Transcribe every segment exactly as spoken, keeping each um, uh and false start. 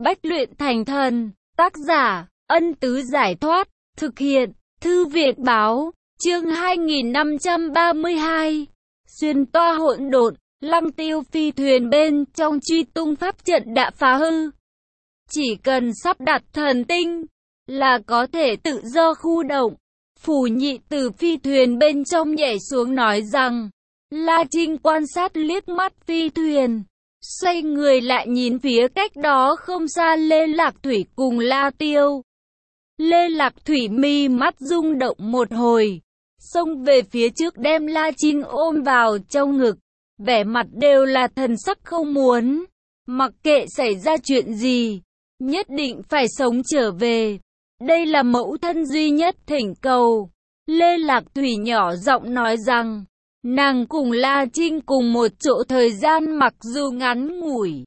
Bách luyện thành thần. Tác giả, Ân Tứ Giải Thoát. Thực hiện, Thư Viện Báo. Chương hai nghìn năm trăm ba mươi hai. Xuyên toa hỗn độn. Lăng Tiêu phi thuyền bên trong truy tung pháp trận đã phá hư. Chỉ cần sắp đặt thần tinh là có thể tự do khu động. Phủ Nhị từ phi thuyền bên trong nhảy xuống nói rằng, La Trinh quan sát liếc mắt phi thuyền, xoay người lại nhìn phía cách đó không xa Lê Lạc Thủy cùng La Tiêu. Lê Lạc Thủy mi mắt rung động một hồi, xông về phía trước đem La Trinh ôm vào trong ngực, vẻ mặt đều là thần sắc không muốn, mặc kệ xảy ra chuyện gì, nhất định phải sống trở về. Đây là mẫu thân duy nhất thỉnh cầu. Lê Lạc Thủy nhỏ giọng nói rằng, nàng cùng La Trinh cùng một chỗ thời gian mặc dù ngắn ngủi,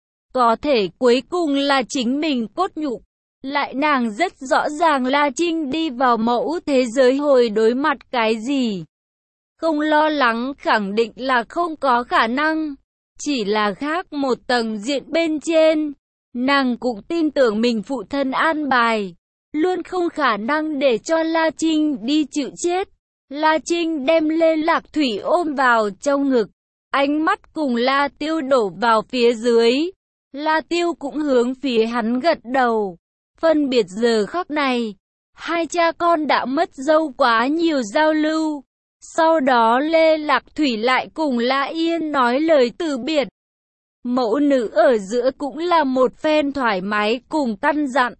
có thể cuối cùng là chính mình cốt nhục. Lại nàng rất rõ ràng La Trinh đi vào mẫu thế giới hồi đối mặt cái gì. Không lo lắng khẳng định là không có khả năng, chỉ là khác một tầng diện bên trên. Nàng cũng tin tưởng mình phụ thân an bài, luôn không khả năng để cho La Trinh đi chịu chết. La Trinh đem Lê Lạc Thủy ôm vào trong ngực, ánh mắt cùng La Tiêu đổ vào phía dưới. La Tiêu cũng hướng phía hắn gật đầu. Phân biệt giờ khắc này, hai cha con đã mất dâu quá nhiều giao lưu. Sau đó Lê Lạc Thủy lại cùng La Yên nói lời từ biệt. Mẫu nữ ở giữa cũng là một phen thoải mái cùng căn dặn.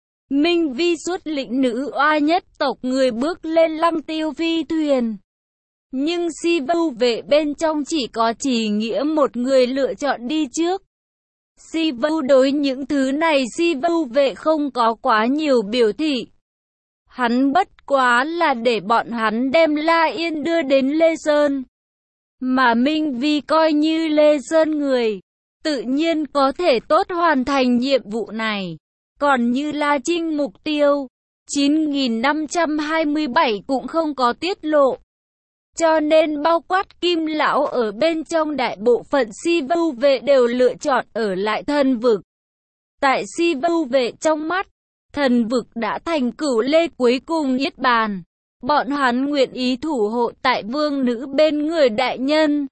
Minh Vi xuất lĩnh nữ oa nhất tộc người bước lên Lăng Tiêu phi thuyền. Nhưng Si Vưu vệ bên trong chỉ có Chỉ Nghĩa một người lựa chọn đi trước. Si Vưu đối những thứ này Si Vưu vệ không có quá nhiều biểu thị. Hắn bất quá là để bọn hắn đem La Yên đưa đến Lê Sơn. Mà Minh Vi coi như Lê Sơn người, tự nhiên có thể tốt hoàn thành nhiệm vụ này. Còn như La Trinh mục tiêu, chín nghìn năm trăm hai mươi bảy cũng không có tiết lộ. Cho nên bao quát Kim Lão ở bên trong đại bộ phận Si Vưu vệ đều lựa chọn ở lại thần vực. Tại Si Vưu vệ trong mắt, thần vực đã thành cửu lê cuối cùng niết bàn. Bọn hắn nguyện ý thủ hộ tại vương nữ bên người đại nhân.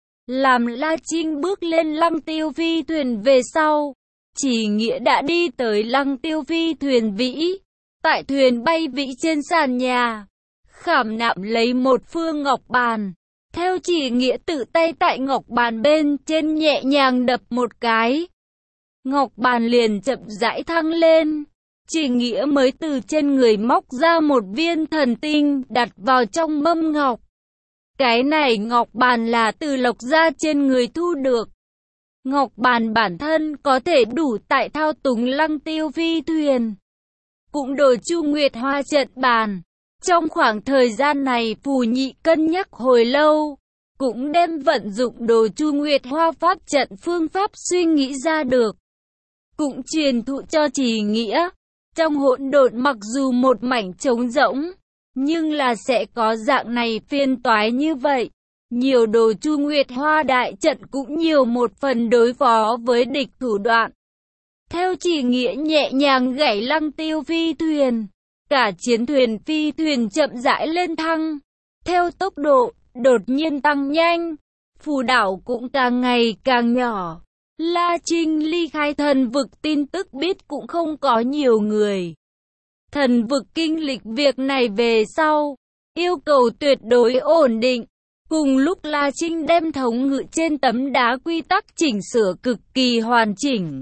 Làm La Trinh bước lên Lăng Tiêu phi thuyền về sau, Chỉ Nghĩa đã đi tới Lăng Tiêu phi thuyền vĩ. Tại thuyền bay vĩ trên sàn nhà, khảm nạm lấy một phương ngọc bàn. Theo Chỉ Nghĩa tự tay tại ngọc bàn bên trên nhẹ nhàng đập một cái, ngọc bàn liền chậm rãi thăng lên. Chỉ Nghĩa mới từ trên người móc ra một viên thần tinh đặt vào trong mâm ngọc. Cái này ngọc bàn là từ Lộc gia trên người thu được. Ngọc bàn bản thân có thể đủ tại thao túng Lăng Tiêu phi thuyền, cũng đổi Chu Nguyệt Hoa trận bàn. Trong khoảng thời gian này Phù Nhị cân nhắc hồi lâu, cũng đem vận dụng đồ Chu Nguyệt Hoa pháp trận phương pháp suy nghĩ ra được, cũng truyền thụ cho Chỉ Nghĩa. Trong hỗn độn mặc dù một mảnh trống rỗng, nhưng là sẽ có dạng này phiên toái như vậy. Nhiều đồ Chu Nguyệt Hoa đại trận cũng nhiều một phần đối phó với địch thủ đoạn. Theo Chỉ Nghĩa nhẹ nhàng gảy Lăng Tiêu phi thuyền, cả chiến thuyền phi thuyền chậm rãi lên thăng. Theo tốc độ đột nhiên tăng nhanh, phù đảo cũng càng ngày càng nhỏ. La Trinh ly khai thần vực tin tức biết cũng không có nhiều người. Thần vực kinh lịch việc này về sau, yêu cầu tuyệt đối ổn định. Cùng lúc La Trinh đem thống ngự trên tấm đá quy tắc chỉnh sửa cực kỳ hoàn chỉnh.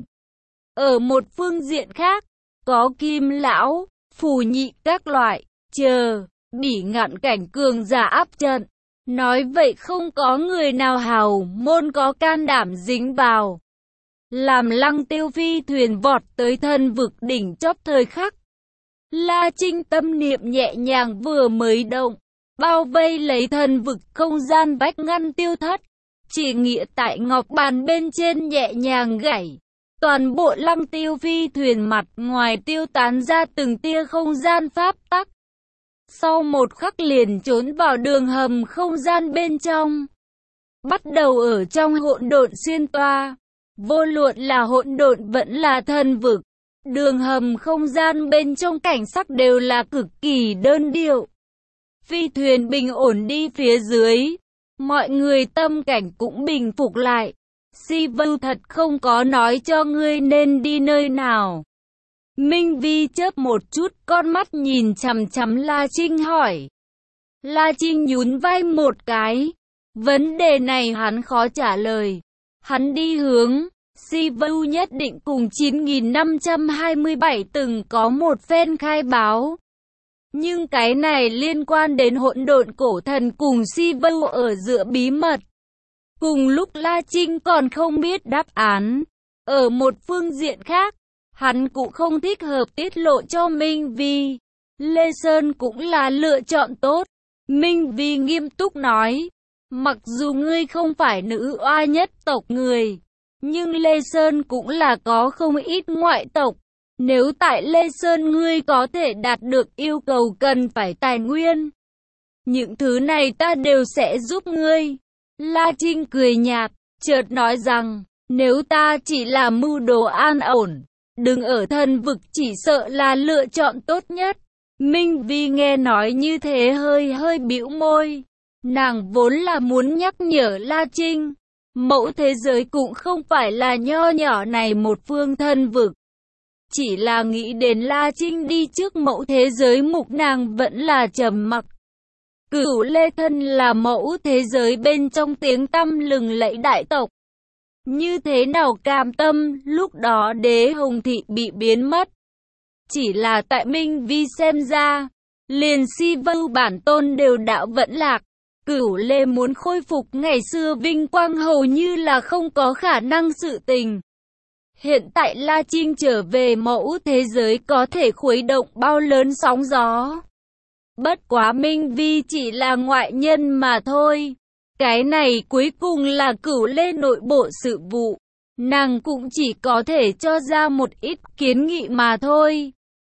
Ở một phương diện khác, có Kim Lão, Phù Nhị các loại, chờ, bỉ ngạn cảnh cường giả áp trận. Nói vậy không có người nào hào môn có can đảm dính vào. Làm Lăng Tiêu phi thuyền vọt tới thần vực đỉnh chóp thời khắc, La Trinh tâm niệm nhẹ nhàng vừa mới động, bao vây lấy thần vực không gian vách ngăn tiêu thất. Chỉ Nghĩa tại ngọc bàn bên trên nhẹ nhàng gảy, toàn bộ Lăng Tiêu phi thuyền mặt ngoài tiêu tán ra từng tia không gian pháp tắc. Sau một khắc liền trốn vào đường hầm không gian bên trong, bắt đầu ở trong hỗn độn xuyên toa. Vô luận là hỗn độn vẫn là thần vực, đường hầm không gian bên trong cảnh sắc đều là cực kỳ đơn điệu. Phi thuyền bình ổn đi phía dưới, mọi người tâm cảnh cũng bình phục lại. Sivu thật không có nói cho ngươi nên đi nơi nào. Minh Vi chớp một chút con mắt nhìn chằm chằm La Trinh hỏi. La Trinh nhún vai một cái. Vấn đề này hắn khó trả lời. Hắn đi hướng Sivu nhất định cùng chín nghìn năm trăm hai mươi bảy từng có một phen khai báo. Nhưng cái này liên quan đến hỗn độn cổ thần cùng Sivu ở giữa bí mật. Cùng lúc La Trinh còn không biết đáp án. Ở một phương diện khác, hắn cũng không thích hợp tiết lộ cho Minh Vi. Lê Sơn cũng là lựa chọn tốt. Minh Vi nghiêm túc nói. Mặc dù ngươi không phải nữ oa nhất tộc người, nhưng Lê Sơn cũng là có không ít ngoại tộc. Nếu tại Lê Sơn ngươi có thể đạt được yêu cầu cần phải tài nguyên, những thứ này ta đều sẽ giúp ngươi. La Trinh cười nhạt, chợt nói rằng, nếu ta chỉ là mưu đồ an ổn, đừng ở thần vực chỉ sợ là lựa chọn tốt nhất. Minh Vi nghe nói như thế hơi hơi bĩu môi. Nàng vốn là muốn nhắc nhở La Trinh, mẫu thế giới cũng không phải là nho nhỏ này một phương thần vực. Chỉ là nghĩ đến La Trinh đi trước mẫu thế giới mục nàng vẫn là trầm mặc. Cửu Lê Thân là mẫu thế giới bên trong tiếng tăm lừng lẫy đại tộc. Như thế nào cam tâm lúc đó Đế Hồng Thị bị biến mất. Chỉ là tại Minh Vi xem ra, liền Sivu bản tôn đều đã vẫn lạc. Cửu Lê muốn khôi phục ngày xưa vinh quang hầu như là không có khả năng sự tình. Hiện tại La Trinh trở về mẫu thế giới có thể khuấy động bao lớn sóng gió. Bất quá Minh Vi chỉ là ngoại nhân mà thôi. Cái này cuối cùng là Cửu Lê nội bộ sự vụ. Nàng cũng chỉ có thể cho ra một ít kiến nghị mà thôi.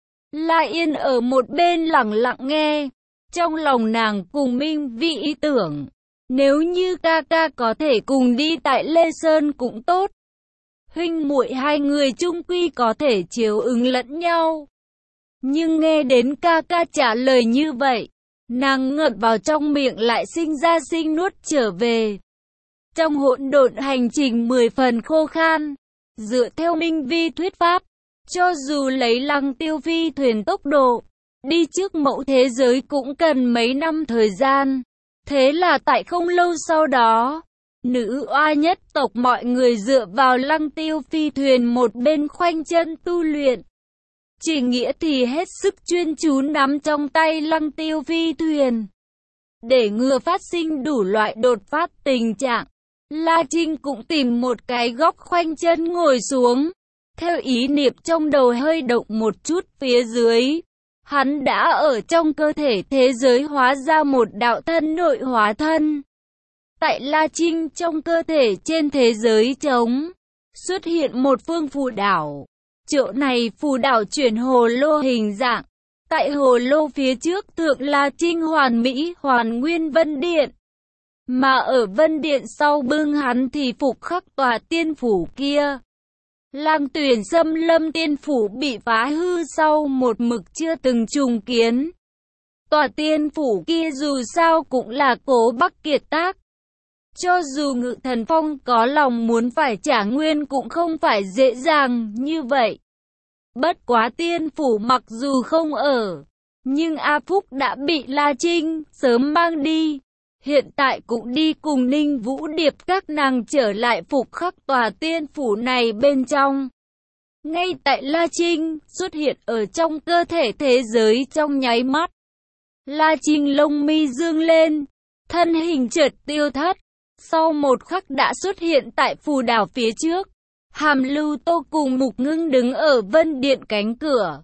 La Yên ở một bên lặng lặng nghe. Trong lòng nàng cùng Minh Vi ý tưởng. Nếu như ca ca có thể cùng đi tại Lê Sơn cũng tốt. Huynh muội hai người chung quy có thể chiếu ứng lẫn nhau. Nhưng nghe đến ca ca trả lời như vậy, nàng ngợt vào trong miệng lại sinh ra sinh nuốt trở về. Trong hỗn độn hành trình mười phần khô khan, dựa theo Minh Vi thuyết pháp, cho dù lấy Lăng Tiêu phi thuyền tốc độ, đi trước mẫu thế giới cũng cần mấy năm thời gian. Thế là tại không lâu sau đó, nữ oa nhất tộc mọi người dựa vào Lăng Tiêu phi thuyền một bên khoanh chân tu luyện. Chỉ nghĩa thì hết sức chuyên chú nắm trong tay Lăng Tiêu phi thuyền. Để ngừa phát sinh đủ loại đột phát tình trạng, La Trinh cũng tìm một cái góc khoanh chân ngồi xuống. Theo ý niệm trong đầu hơi động một chút phía dưới, hắn đã ở trong cơ thể thế giới hóa ra một đạo thân nội hóa thân. Tại La Trinh trong cơ thể trên thế giới trống, xuất hiện một phương phù đảo. Chỗ này phù đảo chuyển hồ lô hình dạng. Tại hồ lô phía trước thượng La Trinh hoàn mỹ hoàn nguyên vân điện. Mà ở vân điện sau bưng hắn thì phục khắc tòa tiên phủ kia. Lang Tuyển xâm lâm tiên phủ bị phá hư sau một mực chưa từng trùng kiến. Tòa tiên phủ kia dù sao cũng là Cố Bắc kiệt tác. Cho dù Ngự Thần Phong có lòng muốn phải trả nguyên cũng không phải dễ dàng như vậy. Bất quá tiên phủ mặc dù không ở, nhưng A Phúc đã bị La Trinh sớm mang đi. Hiện tại cũng đi cùng Ninh Vũ Điệp các nàng trở lại phục khắc tòa tiên phủ này bên trong. Ngay tại La Trinh xuất hiện ở trong cơ thể thế giới trong nháy mắt. La Trinh lông mi dương lên, thân hình chợt tiêu thất. Sau một khắc đã xuất hiện tại phù đảo phía trước. Hàm Lưu Tô cùng Mục Ngưng đứng ở vân điện cánh cửa.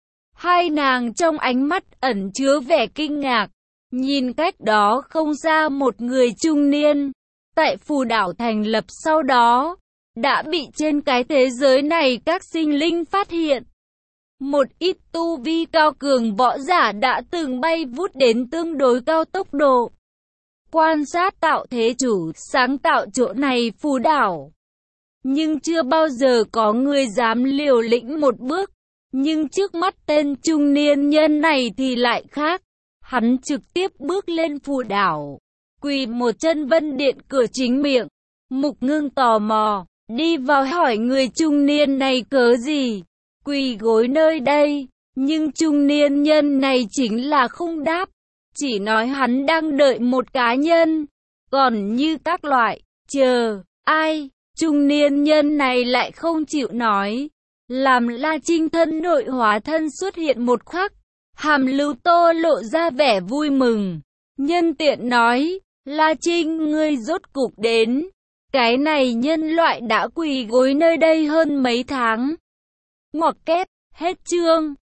Hai nàng trong ánh mắt ẩn chứa vẻ kinh ngạc. Nhìn cách đó không xa một người trung niên. Tại phù đảo thành lập sau đó, đã bị trên cái thế giới này các sinh linh phát hiện. Một ít tu vi cao cường võ giả đã từng bay vút đến tương đối cao tốc độ. Quan sát tạo thế chủ, sáng tạo chỗ này phù đảo. nhưng chưa bao giờ có người dám liều lĩnh một bước. Nhưng trước mắt tên trung niên nhân này thì lại khác. Hắn trực tiếp bước lên phù đảo, quỳ một chân Vân Điện cửa chính miệng. Mục Ngưng tò mò, đi vào hỏi người trung niên này cớ gì quỳ gối nơi đây, nhưng trung niên nhân này chính là không đáp, chỉ nói hắn đang đợi một cá nhân, còn như các loại, chờ, ai, trung niên nhân này lại không chịu nói, làm La Trinh thân nội hóa thân xuất hiện một khắc, hàm Lưu Tô lộ ra vẻ vui mừng, nhân tiện nói, La Trinh ngươi rốt cục đến, cái này nhân loại đã quỳ gối nơi đây hơn mấy tháng. Ngoặc kép, hết chương.